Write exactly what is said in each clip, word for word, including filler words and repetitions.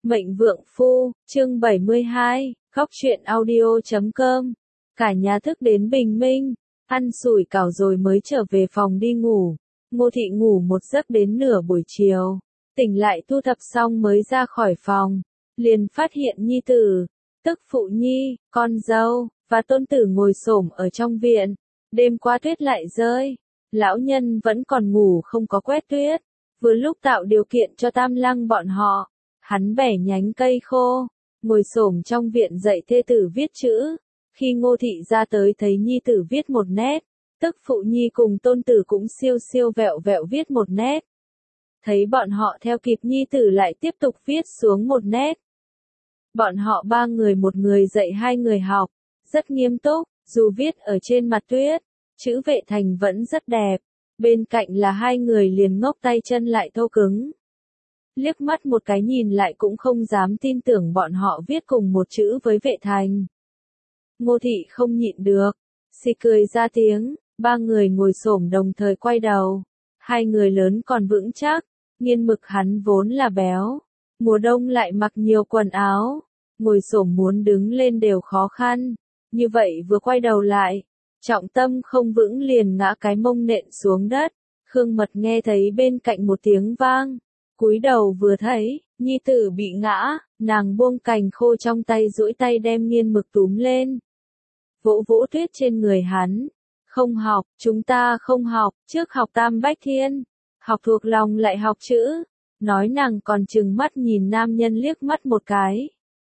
Mệnh Vượng Phu, chương bảy mươi hai, khóc chuyện audio chấm com. Cả nhà thức đến bình minh, ăn sủi cảo rồi mới trở về phòng đi ngủ. Ngô Thị ngủ một giấc đến nửa buổi chiều, tỉnh lại thu thập xong mới ra khỏi phòng, liền phát hiện nhi tử, tức phụ nhi, con dâu, và tôn tử ngồi xổm ở trong viện. Đêm qua tuyết lại rơi, lão nhân vẫn còn ngủ không có quét tuyết, vừa lúc tạo điều kiện cho Tam Lăng bọn họ. Hắn bẻ nhánh cây khô, ngồi xổm trong viện dạy thê tử viết chữ. Khi Ngô Thị ra tới thấy nhi tử viết một nét, tức phụ nhi cùng tôn tử cũng siêu siêu vẹo vẹo viết một nét. Thấy bọn họ theo kịp nhi tử lại tiếp tục viết xuống một nét. Bọn họ ba người một người dạy hai người học, rất nghiêm túc, dù viết ở trên mặt tuyết, chữ Vệ Thành vẫn rất đẹp. Bên cạnh là hai người liền ngốc tay chân lại thô cứng. Liếc mắt một cái nhìn lại cũng không dám tin tưởng bọn họ viết cùng một chữ với Vệ Thành. Ngô Thị không nhịn được, xì cười ra tiếng, ba người ngồi xổm đồng thời quay đầu. Hai người lớn còn vững chắc, Nghiên Mực hắn vốn là béo, mùa đông lại mặc nhiều quần áo, ngồi xổm muốn đứng lên đều khó khăn, như vậy vừa quay đầu lại, trọng tâm không vững liền ngã cái mông nện xuống đất. Khương Mật nghe thấy bên cạnh một tiếng vang, cúi đầu vừa thấy, nhi tử bị ngã, nàng buông cành khô trong tay duỗi tay đem Nghiên Mực túm lên. Vỗ vỗ tuyết trên người hắn, không học, chúng ta không học, trước học Tam Bách Thiên, học thuộc lòng lại học chữ, nói nàng còn trừng mắt nhìn nam nhân liếc mắt một cái.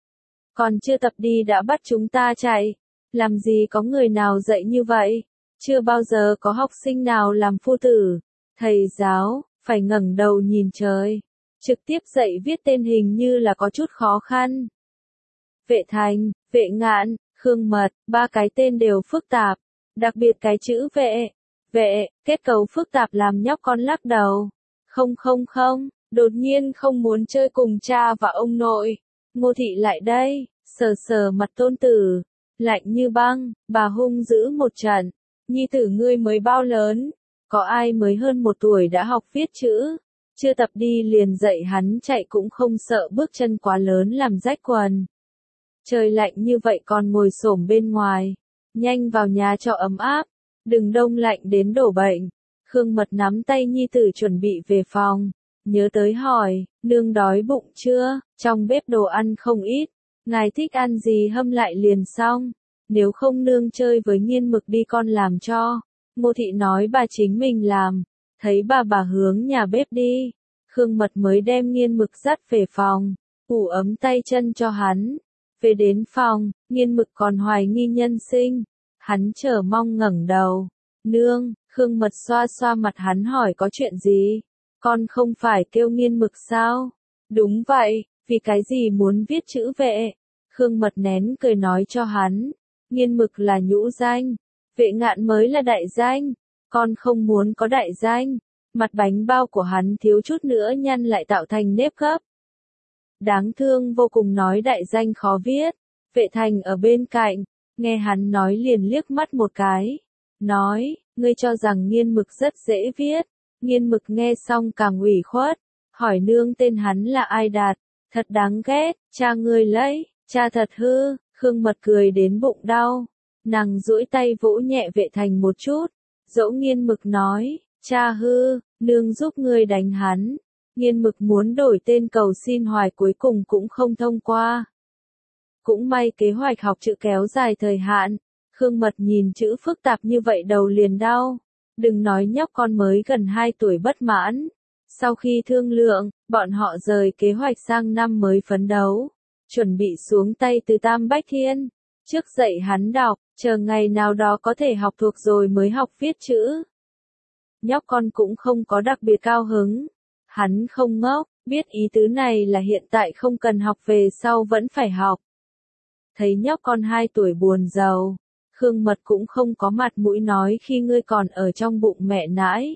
Còn chưa tập đi đã bắt chúng ta chạy, làm gì có người nào dạy như vậy, chưa bao giờ có học sinh nào làm phu tử, thầy giáo, phải ngẩng đầu nhìn trời, trực tiếp dạy viết tên hình như là có chút khó khăn. Vệ Thành, Vệ Ngạn, Khương Mật, ba cái tên đều phức tạp, đặc biệt cái chữ vệ, vệ, kết cấu phức tạp làm nhóc con lắc đầu. Không không không, đột nhiên không muốn chơi cùng cha và ông nội. Ngô Thị lại đây, sờ sờ mặt tôn tử, lạnh như băng, bà hung dữ một trận. Nhi tử ngươi mới bao lớn, có ai mới hơn một tuổi đã học viết chữ, chưa tập đi liền dạy hắn chạy cũng không sợ bước chân quá lớn làm rách quần. Trời lạnh như vậy còn ngồi xổm bên ngoài, nhanh vào nhà cho ấm áp, đừng đông lạnh đến đổ bệnh. Khương Mật nắm tay nhi tử chuẩn bị về phòng, nhớ tới hỏi, nương đói bụng chưa, trong bếp đồ ăn không ít, ngài thích ăn gì hâm lại liền xong, nếu không nương chơi với Nghiên Mực đi con làm cho. Ngô Thị nói bà chính mình làm, thấy bà bà hướng nhà bếp đi, Khương Mật mới đem Nghiên Mực dắt về phòng, ủ ấm tay chân cho hắn. Về đến phòng, Nghiên Mực còn hoài nghi nhân sinh, hắn chờ mong ngẩng đầu. Nương, Khương Mật xoa xoa mặt hắn hỏi có chuyện gì, con không phải kêu Nghiên Mực sao? Đúng vậy, vì cái gì muốn viết chữ vệ? Khương Mật nén cười nói cho hắn, Nghiên Mực là nhũ danh, Vệ Ngạn mới là đại danh, con không muốn có đại danh. Mặt bánh bao của hắn thiếu chút nữa nhăn lại tạo thành nếp gấp. Đáng thương vô cùng nói đại danh khó viết. Vệ Thành ở bên cạnh, nghe hắn nói liền liếc mắt một cái, nói, ngươi cho rằng Nghiên Mực rất dễ viết. Nghiên Mực nghe xong càng ủy khuất, hỏi nương tên hắn là ai đặt, thật đáng ghét, cha ngươi lấy, cha thật hư. Khương Mật cười đến bụng đau, nàng duỗi tay vỗ nhẹ Vệ Thành một chút, dỗ Nghiên Mực nói, cha hư, nương giúp ngươi đánh hắn. Nghiên Mực muốn đổi tên cầu xin hoài cuối cùng cũng không thông qua. Cũng may kế hoạch học chữ kéo dài thời hạn, Khương Mật nhìn chữ phức tạp như vậy đầu liền đau, đừng nói nhóc con mới gần hai tuổi bất mãn. Sau khi thương lượng, bọn họ rời kế hoạch sang năm mới phấn đấu, chuẩn bị xuống tay từ Tam Bách Thiên, trước dạy hắn đọc, chờ ngày nào đó có thể học thuộc rồi mới học viết chữ. Nhóc con cũng không có đặc biệt cao hứng. Hắn không ngốc, biết ý tứ này là hiện tại không cần học về sau vẫn phải học. Thấy nhóc con hai tuổi buồn rầu, Khương Mật cũng không có mặt mũi nói khi ngươi còn ở trong bụng mẹ nãi.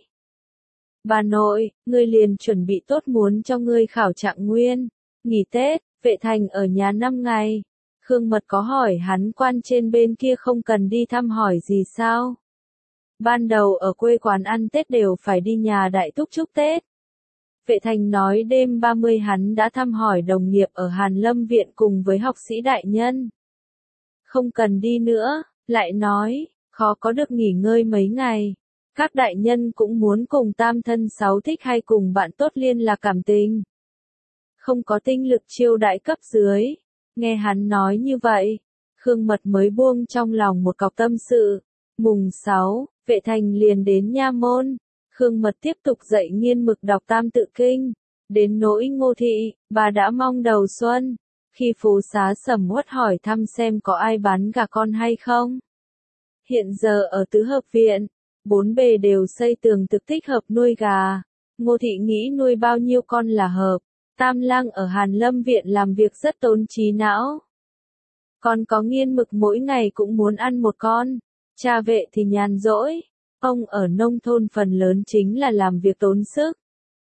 Bà nội, ngươi liền chuẩn bị tốt muốn cho ngươi khảo trạng nguyên, nghỉ Tết, Vệ Thành ở nhà năm ngày. Khương Mật có hỏi hắn quan trên bên kia không cần đi thăm hỏi gì sao? Ban đầu ở quê quán ăn Tết đều phải đi nhà đại thúc chúc Tết. Vệ Thành nói đêm ba mươi hắn đã thăm hỏi đồng nghiệp ở Hàn Lâm Viện cùng với học sĩ đại nhân. Không cần đi nữa, lại nói, khó có được nghỉ ngơi mấy ngày. Các đại nhân cũng muốn cùng tam thân sáu thích hay cùng bạn tốt liên lạc cảm tình. Không có tinh lực chiêu đãi cấp dưới. Nghe hắn nói như vậy, Khương Mật mới buông trong lòng một cọc tâm sự. Mùng sáu, Vệ Thành liền đến nha môn. Khương Mật tiếp tục dạy nghiên mực đọc tam tự kinh. Đến nỗi Ngô Thị, bà đã mong đầu xuân. Khi phố xá sầm uất hỏi thăm xem có ai bán gà con hay không. Hiện giờ ở tứ hợp viện, bốn bề đều xây tường thực thích hợp nuôi gà. Ngô Thị nghĩ nuôi bao nhiêu con là hợp. Tam lang ở Hàn Lâm Viện làm việc rất tốn trí não. Còn có nghiên mực mỗi ngày cũng muốn ăn một con. Cha Vệ thì nhàn rỗi. Ông ở nông thôn phần lớn chính là làm việc tốn sức.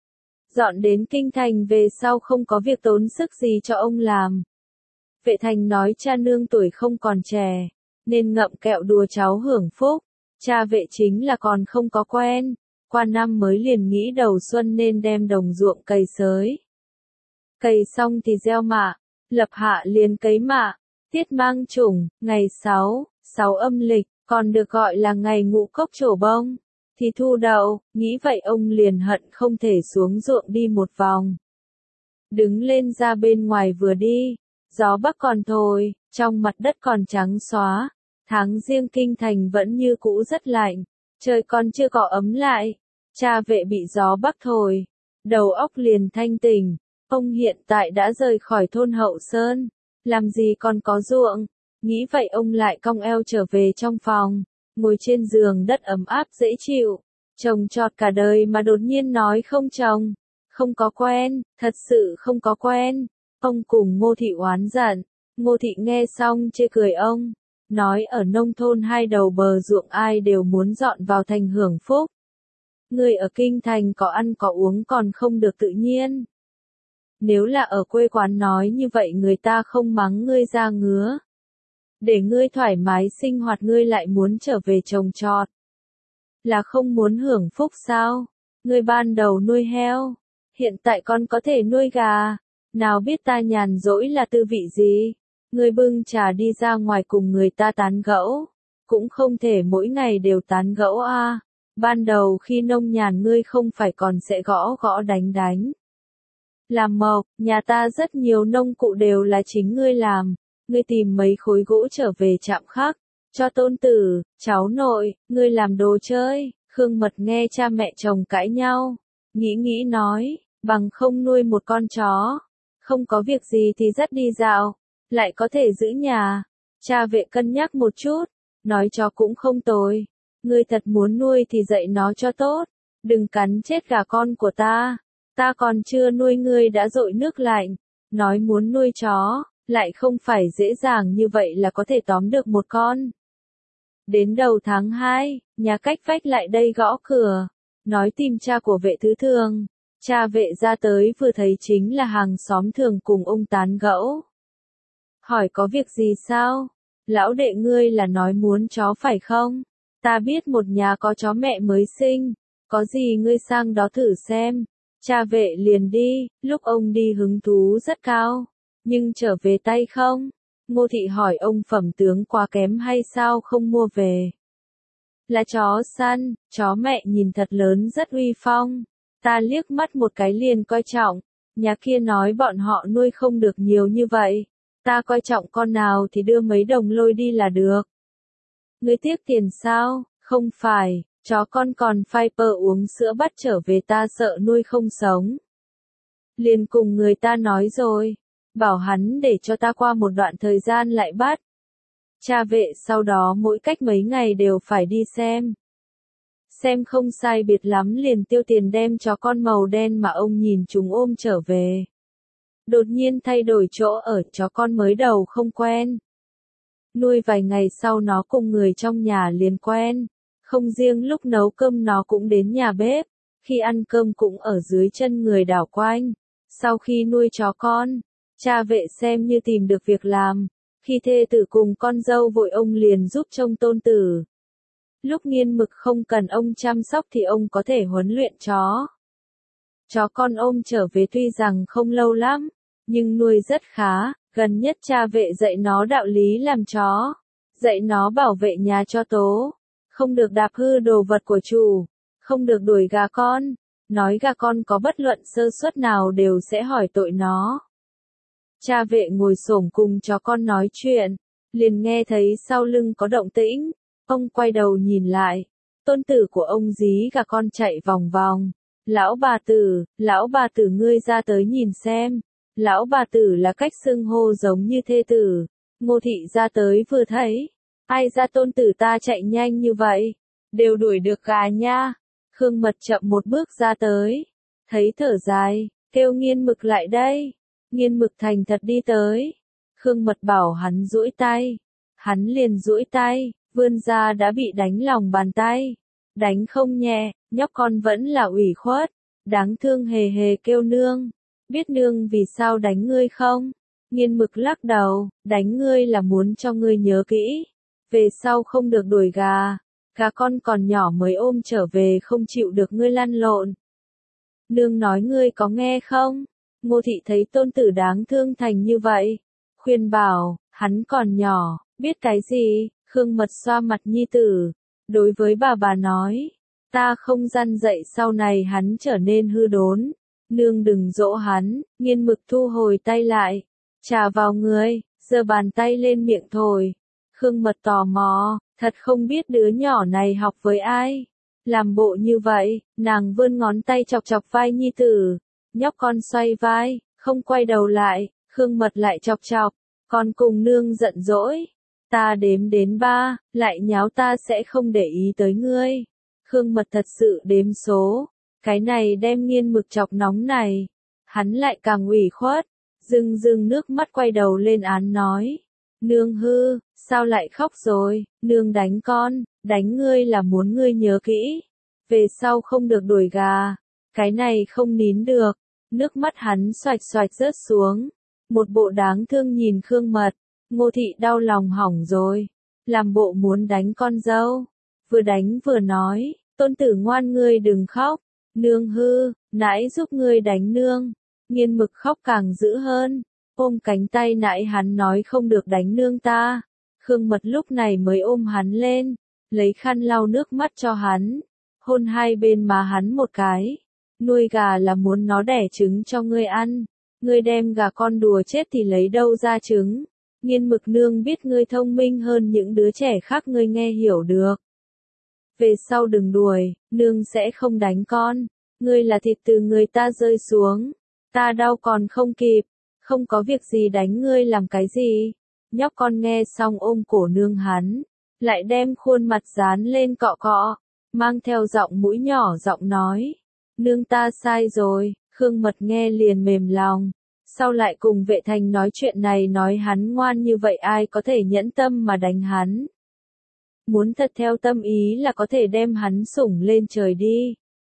Dọn đến kinh thành về sau không có việc tốn sức gì cho ông làm. Vệ Thành nói cha nương tuổi không còn trẻ, nên ngậm kẹo đùa cháu hưởng phúc. Cha Vệ chính là còn không có quen, qua năm mới liền nghĩ đầu xuân nên đem đồng ruộng cày xới. Cày xong thì gieo mạ, lập hạ liền cấy mạ, tiết mang chủng, ngày sáu, sáu âm lịch, còn được gọi là ngày ngũ cốc trổ bông, thì thu đậu, nghĩ vậy ông liền hận không thể xuống ruộng đi một vòng. Đứng lên ra bên ngoài vừa đi, gió bắc còn thổi, trong mặt đất còn trắng xóa, tháng riêng kinh thành vẫn như cũ rất lạnh, trời còn chưa có ấm lại, cha Vệ bị gió bắc thổi, đầu óc liền thanh tỉnh, ông hiện tại đã rời khỏi thôn Hậu Sơn, làm gì còn có ruộng, nghĩ vậy ông lại cong eo trở về trong phòng, ngồi trên giường đất ấm áp dễ chịu, trồng trọt cả đời mà đột nhiên nói không trồng, không có quen, thật sự không có quen. Ông cùng Ngô Thị oán giận, Ngô Thị nghe xong chê cười ông, nói ở nông thôn hai đầu bờ ruộng ai đều muốn dọn vào thành hưởng phúc. Người ở kinh thành có ăn có uống còn không được tự nhiên. Nếu là ở quê quán nói như vậy người ta không mắng ngươi ra ngứa. Để ngươi thoải mái sinh hoạt ngươi lại muốn trở về trồng trọt. Là không muốn hưởng phúc sao? Ngươi ban đầu nuôi heo, hiện tại con có thể nuôi gà. Nào biết ta nhàn rỗi là tư vị gì? Ngươi bưng trà đi ra ngoài cùng người ta tán gẫu. Cũng không thể mỗi ngày đều tán gẫu a. À. Ban đầu khi nông nhàn ngươi không phải còn sẽ gõ gõ đánh đánh. Làm mộc, nhà ta rất nhiều nông cụ đều là chính ngươi làm. Ngươi tìm mấy khối gỗ trở về chạm khắc. Cho tôn tử, cháu nội, ngươi làm đồ chơi. Khương Mật nghe cha mẹ chồng cãi nhau. Nghĩ nghĩ nói, bằng không nuôi một con chó. Không có việc gì thì dắt đi dạo, lại có thể giữ nhà. Cha Vệ cân nhắc một chút, nói chó cũng không tồi. Ngươi thật muốn nuôi thì dạy nó cho tốt, đừng cắn chết gà con của ta. Ta còn chưa nuôi ngươi đã dội nước lạnh, nói muốn nuôi chó, lại không phải dễ dàng như vậy là có thể tóm được một con. Đến đầu tháng hai, nhà cách vách lại đây gõ cửa, nói tìm cha của Vệ Thứ Thường. Cha Vệ ra tới vừa thấy chính là hàng xóm thường cùng ông tán gẫu. Hỏi có việc gì sao? Lão đệ ngươi là nói muốn chó phải không? Ta biết một nhà có chó mẹ mới sinh, có gì ngươi sang đó thử xem. Cha Vệ liền đi, lúc ông đi hứng thú rất cao, nhưng trở về tay không? Ngô Thị hỏi ông phẩm tướng quá kém hay sao không mua về? Là chó săn, chó mẹ nhìn thật lớn rất uy phong. Ta liếc mắt một cái liền coi trọng, nhà kia nói bọn họ nuôi không được nhiều như vậy. Ta coi trọng con nào thì đưa mấy đồng lôi đi là được. Ngươi tiếc tiền sao? Không phải, chó con còn phai pơ uống sữa bắt trở về ta sợ nuôi không sống. Liền cùng người ta nói rồi, bảo hắn để cho ta qua một đoạn thời gian lại bắt. Cha Vệ sau đó mỗi cách mấy ngày đều phải đi xem. Xem không sai biệt lắm liền tiêu tiền đem chó con màu đen mà ông nhìn chúng ôm trở về. Đột nhiên thay đổi chỗ ở chó con mới đầu không quen. Nuôi vài ngày sau nó cùng người trong nhà liền quen. Không riêng lúc nấu cơm nó cũng đến nhà bếp. Khi ăn cơm cũng ở dưới chân người đảo quanh. Sau khi nuôi chó con, cha Vệ xem như tìm được việc làm. Khi thê tử cùng con dâu vội ông liền giúp trông tôn tử. Lúc nghiên mực không cần ông chăm sóc thì ông có thể huấn luyện chó. Chó con ôm trở về tuy rằng không lâu lắm, nhưng nuôi rất khá, gần nhất cha vệ dạy nó đạo lý làm chó, dạy nó bảo vệ nhà cho tố, không được đạp hư đồ vật của chủ, không được đuổi gà con, nói gà con có bất luận sơ suất nào đều sẽ hỏi tội nó. Cha vệ ngồi xổm cùng chó con nói chuyện, liền nghe thấy sau lưng có động tĩnh, ông quay đầu nhìn lại, tôn tử của ông dí gà con chạy vòng vòng. Lão bà tử, lão bà tử ngươi ra tới nhìn xem. Lão bà tử là cách xưng hô giống như thê tử. Ngô thị ra tới vừa thấy. Ai ra tôn tử ta chạy nhanh như vậy? Đều đuổi được gà nha. Khương Mật chậm một bước ra tới. Thấy thở dài, kêu Nghiên Mực lại đây. Nghiên Mực thành thật đi tới. Khương Mật bảo hắn duỗi tay. Hắn liền duỗi tay, vươn ra đã bị đánh lòng bàn tay. Đánh không nhẹ, nhóc con vẫn là ủy khuất, đáng thương hề hề kêu nương, biết nương vì sao đánh ngươi không? Nghiên Mực lắc đầu, đánh ngươi là muốn cho ngươi nhớ kỹ, về sau không được đuổi gà, gà con còn nhỏ mới ôm trở về không chịu được ngươi lăn lộn. Nương nói ngươi có nghe không? Ngô thị thấy tôn tử đáng thương thành như vậy, khuyên bảo, hắn còn nhỏ, biết cái gì? Khương Mật xoa mặt nhi tử, đối với bà bà nói. Ta không răn dạy sau này hắn trở nên hư đốn. Nương đừng dỗ hắn. Nghiên Mực thu hồi tay lại. Chà vào người, giơ bàn tay lên miệng thổi. Khương Mật tò mò, thật không biết đứa nhỏ này học với ai. Làm bộ như vậy, nàng vươn ngón tay chọc chọc vai nhi tử. Nhóc con xoay vai, không quay đầu lại. Khương Mật lại chọc chọc. Con cùng nương giận dỗi. Ta đếm đến ba, lại nháo ta sẽ không để ý tới ngươi. Khương Mật thật sự đếm số, cái này đem Nghiên Mực chọc nóng này, hắn lại càng ủy khuất, rưng rưng nước mắt quay đầu lên án nói, nương hư, sao lại khóc rồi, nương đánh con, đánh ngươi là muốn ngươi nhớ kỹ, về sau không được đuổi gà, cái này không nín được, nước mắt hắn xoạch xoạch rớt xuống, một bộ đáng thương nhìn Khương Mật, Ngô thị đau lòng hỏng rồi, làm bộ muốn đánh con dâu. Vừa đánh vừa nói, tôn tử ngoan ngươi đừng khóc, nương hư, nãi giúp ngươi đánh nương. Nghiên Mực khóc càng dữ hơn, ôm cánh tay nãi hắn nói không được đánh nương ta. Khương Mật lúc này mới ôm hắn lên, lấy khăn lau nước mắt cho hắn, hôn hai bên má hắn một cái. Nuôi gà là muốn nó đẻ trứng cho ngươi ăn, ngươi đem gà con đùa chết thì lấy đâu ra trứng. Nghiên Mực nương biết ngươi thông minh hơn những đứa trẻ khác ngươi nghe hiểu được. Về sau đừng đuổi, nương sẽ không đánh con. Ngươi là thịt từ người ta rơi xuống. Ta đau còn không kịp. Không có việc gì đánh ngươi làm cái gì. Nhóc con nghe xong ôm cổ nương hắn. Lại đem khuôn mặt dán lên cọ cọ. Mang theo giọng mũi nhỏ giọng nói. Nương ta sai rồi. Khương Mật nghe liền mềm lòng. Sau lại cùng Vệ Thành nói chuyện này nói hắn ngoan như vậy ai có thể nhẫn tâm mà đánh hắn. Muốn thật theo tâm ý là có thể đem hắn sủng lên trời đi.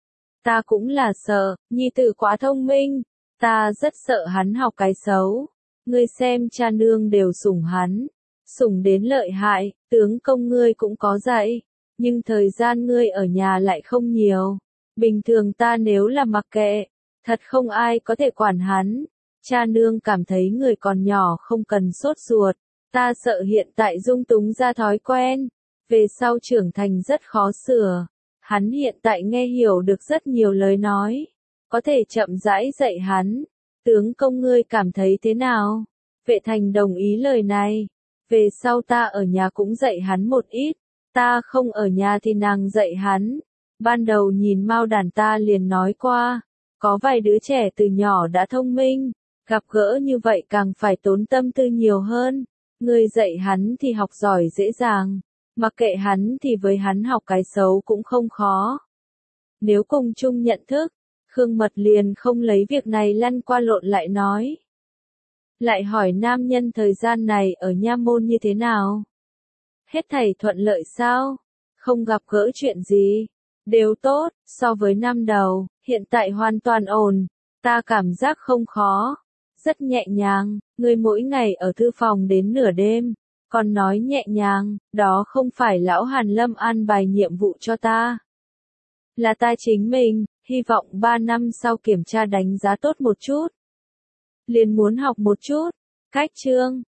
Ta cũng là sợ, nhi tử quá thông minh, ta rất sợ hắn học cái xấu. Ngươi xem cha nương đều sủng hắn, sủng đến lợi hại, tướng công ngươi cũng có dạy, nhưng thời gian ngươi ở nhà lại không nhiều. Bình thường ta nếu là mặc kệ, thật không ai có thể quản hắn. Cha nương cảm thấy người còn nhỏ không cần sốt ruột, ta sợ hiện tại dung túng ra thói quen. Về sau trưởng thành rất khó sửa. Hắn hiện tại nghe hiểu được rất nhiều lời nói. Có thể chậm rãi dạy hắn. Tướng công ngươi cảm thấy thế nào? Vệ Thành đồng ý lời này. Về sau ta ở nhà cũng dạy hắn một ít. Ta không ở nhà thì nàng dạy hắn. Ban đầu nhìn Mao Đàn ta liền nói qua. Có vài đứa trẻ từ nhỏ đã thông minh. Gặp gỡ như vậy càng phải tốn tâm tư nhiều hơn. Ngươi dạy hắn thì học giỏi dễ dàng. Mặc kệ hắn thì với hắn học cái xấu cũng không khó. Nếu cùng chung nhận thức, Khương Mật liền không lấy việc này lăn qua lộn lại nói. Lại hỏi nam nhân thời gian này ở nha môn như thế nào? Hết thảy thuận lợi sao? Không gặp gỡ chuyện gì? Đều tốt, so với năm đầu, hiện tại hoàn toàn ổn. Ta cảm giác không khó. Rất nhẹ nhàng, người mỗi ngày ở thư phòng đến nửa đêm. Còn nói nhẹ nhàng, đó không phải lão Hàn Lâm an bài nhiệm vụ cho ta. Là ta chính mình, hy vọng ba năm sau kiểm tra đánh giá tốt một chút. Liền muốn học một chút. Cách chương